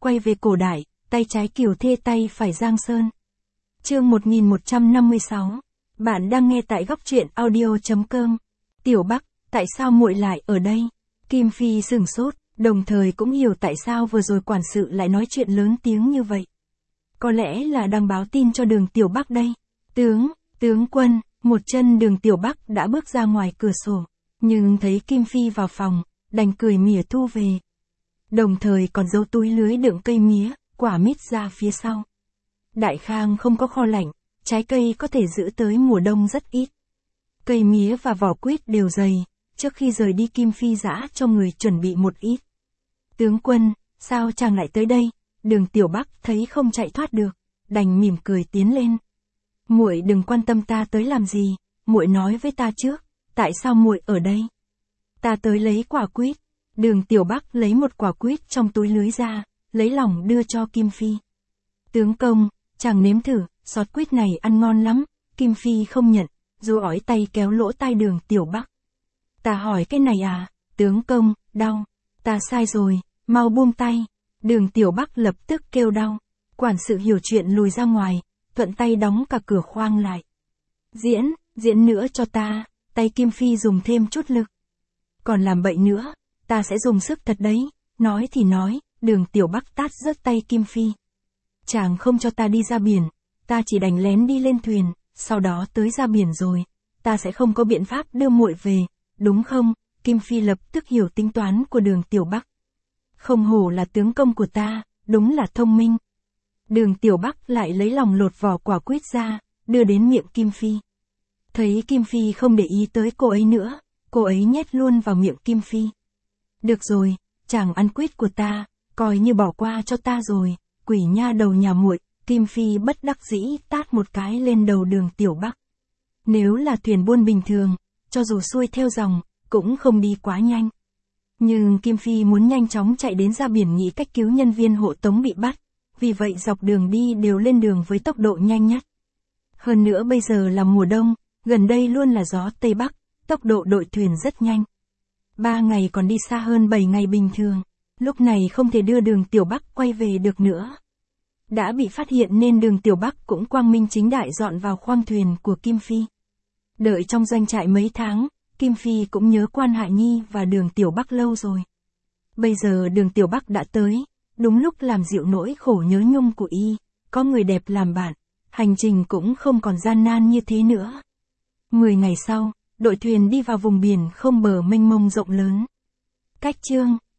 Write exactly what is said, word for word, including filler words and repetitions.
quay về cổ đại, tay trái Kiều Thê tay phải Giang Sơn. Chương một nghìn một trăm năm mươi sáu. Bạn đang nghe tại góc truyện audio chấm com. Tiểu Bắc, tại sao muội lại ở đây? Kim Phi sửng sốt, đồng thời cũng hiểu tại sao vừa rồi quản sự lại nói chuyện lớn tiếng như vậy. Có lẽ là đang báo tin cho Đường Tiểu Bắc đây. Tướng, tướng quân, một chân Đường Tiểu Bắc đã bước ra ngoài cửa sổ, nhưng thấy Kim Phi vào phòng, đành cười mỉa thu về. Đồng thời còn giấu túi lưới đựng cây mía, quả mít ra phía sau. Đại Khang không có kho lạnh, trái cây có thể giữ tới mùa đông rất ít. Cây mía và vỏ quýt đều dày, trước khi rời đi Kim Phi giã cho người chuẩn bị một ít. Tướng quân, sao chàng lại tới đây? Đường Tiểu Bắc thấy không chạy thoát được, đành mỉm cười tiến lên. Muội đừng quan tâm ta tới làm gì, muội nói với ta trước, tại sao muội ở đây? Ta tới lấy quả quýt. Đường Tiểu Bắc lấy một quả quýt trong túi lưới ra, lấy lòng đưa cho Kim Phi. Tướng công, chàng nếm thử, sọt quýt này ăn ngon lắm. Kim Phi không nhận, dù ói tay kéo lỗ tai Đường Tiểu Bắc. Ta hỏi cái này à, tướng công, đau. Ta sai rồi, mau buông tay. Đường Tiểu Bắc lập tức kêu đau. Quản sự hiểu chuyện lùi ra ngoài, thuận tay đóng cả cửa khoang lại. Diễn, diễn nữa cho ta. Tay Kim Phi dùng thêm chút lực. Còn làm bậy nữa, ta sẽ dùng sức thật đấy. Nói thì nói, Đường Tiểu Bắc tát rớt tay Kim Phi. Chàng không cho ta đi ra biển, ta chỉ đành lén đi lên thuyền, sau đó tới ra biển rồi, ta sẽ không có biện pháp đưa muội về, đúng không? Kim Phi lập tức hiểu tính toán của Đường Tiểu Bắc. Không hổ là tướng công của ta, đúng là thông minh. Đường Tiểu Bắc lại lấy lòng lột vỏ quả quýt ra, đưa đến miệng Kim Phi. Thấy Kim Phi không để ý tới cô ấy nữa, cô ấy nhét luôn vào miệng Kim Phi. Được rồi, chàng ăn quýt của ta, coi như bỏ qua cho ta rồi, quỷ nha đầu nhà muội. Kim Phi bất đắc dĩ tát một cái lên đầu Đường Tiểu Bắc. Nếu là thuyền buôn bình thường, cho dù xuôi theo dòng, cũng không đi quá nhanh. Nhưng Kim Phi muốn nhanh chóng chạy đến ra biển nghĩ cách cứu nhân viên hộ tống bị bắt, vì vậy dọc đường đi đều lên đường với tốc độ nhanh nhất. Hơn nữa bây giờ là mùa đông, gần đây luôn là gió Tây Bắc, tốc độ đội thuyền rất nhanh. Ba ngày còn đi xa hơn bảy ngày bình thường, lúc này không thể đưa Đường Tiểu Bắc quay về được nữa. Đã bị phát hiện nên Đường Tiểu Bắc cũng quang minh chính đại dọn vào khoang thuyền của Kim Phi. Đợi trong doanh trại mấy tháng, Kim Phi cũng nhớ Quan Hạ Nhi và Đường Tiểu Bắc lâu rồi. Bây giờ Đường Tiểu Bắc đã tới, đúng lúc làm dịu nỗi khổ nhớ nhung của y, có người đẹp làm bạn, hành trình cũng không còn gian nan như thế nữa. Mười ngày sau, đội thuyền đi vào vùng biển không bờ mênh mông rộng lớn. Cách chương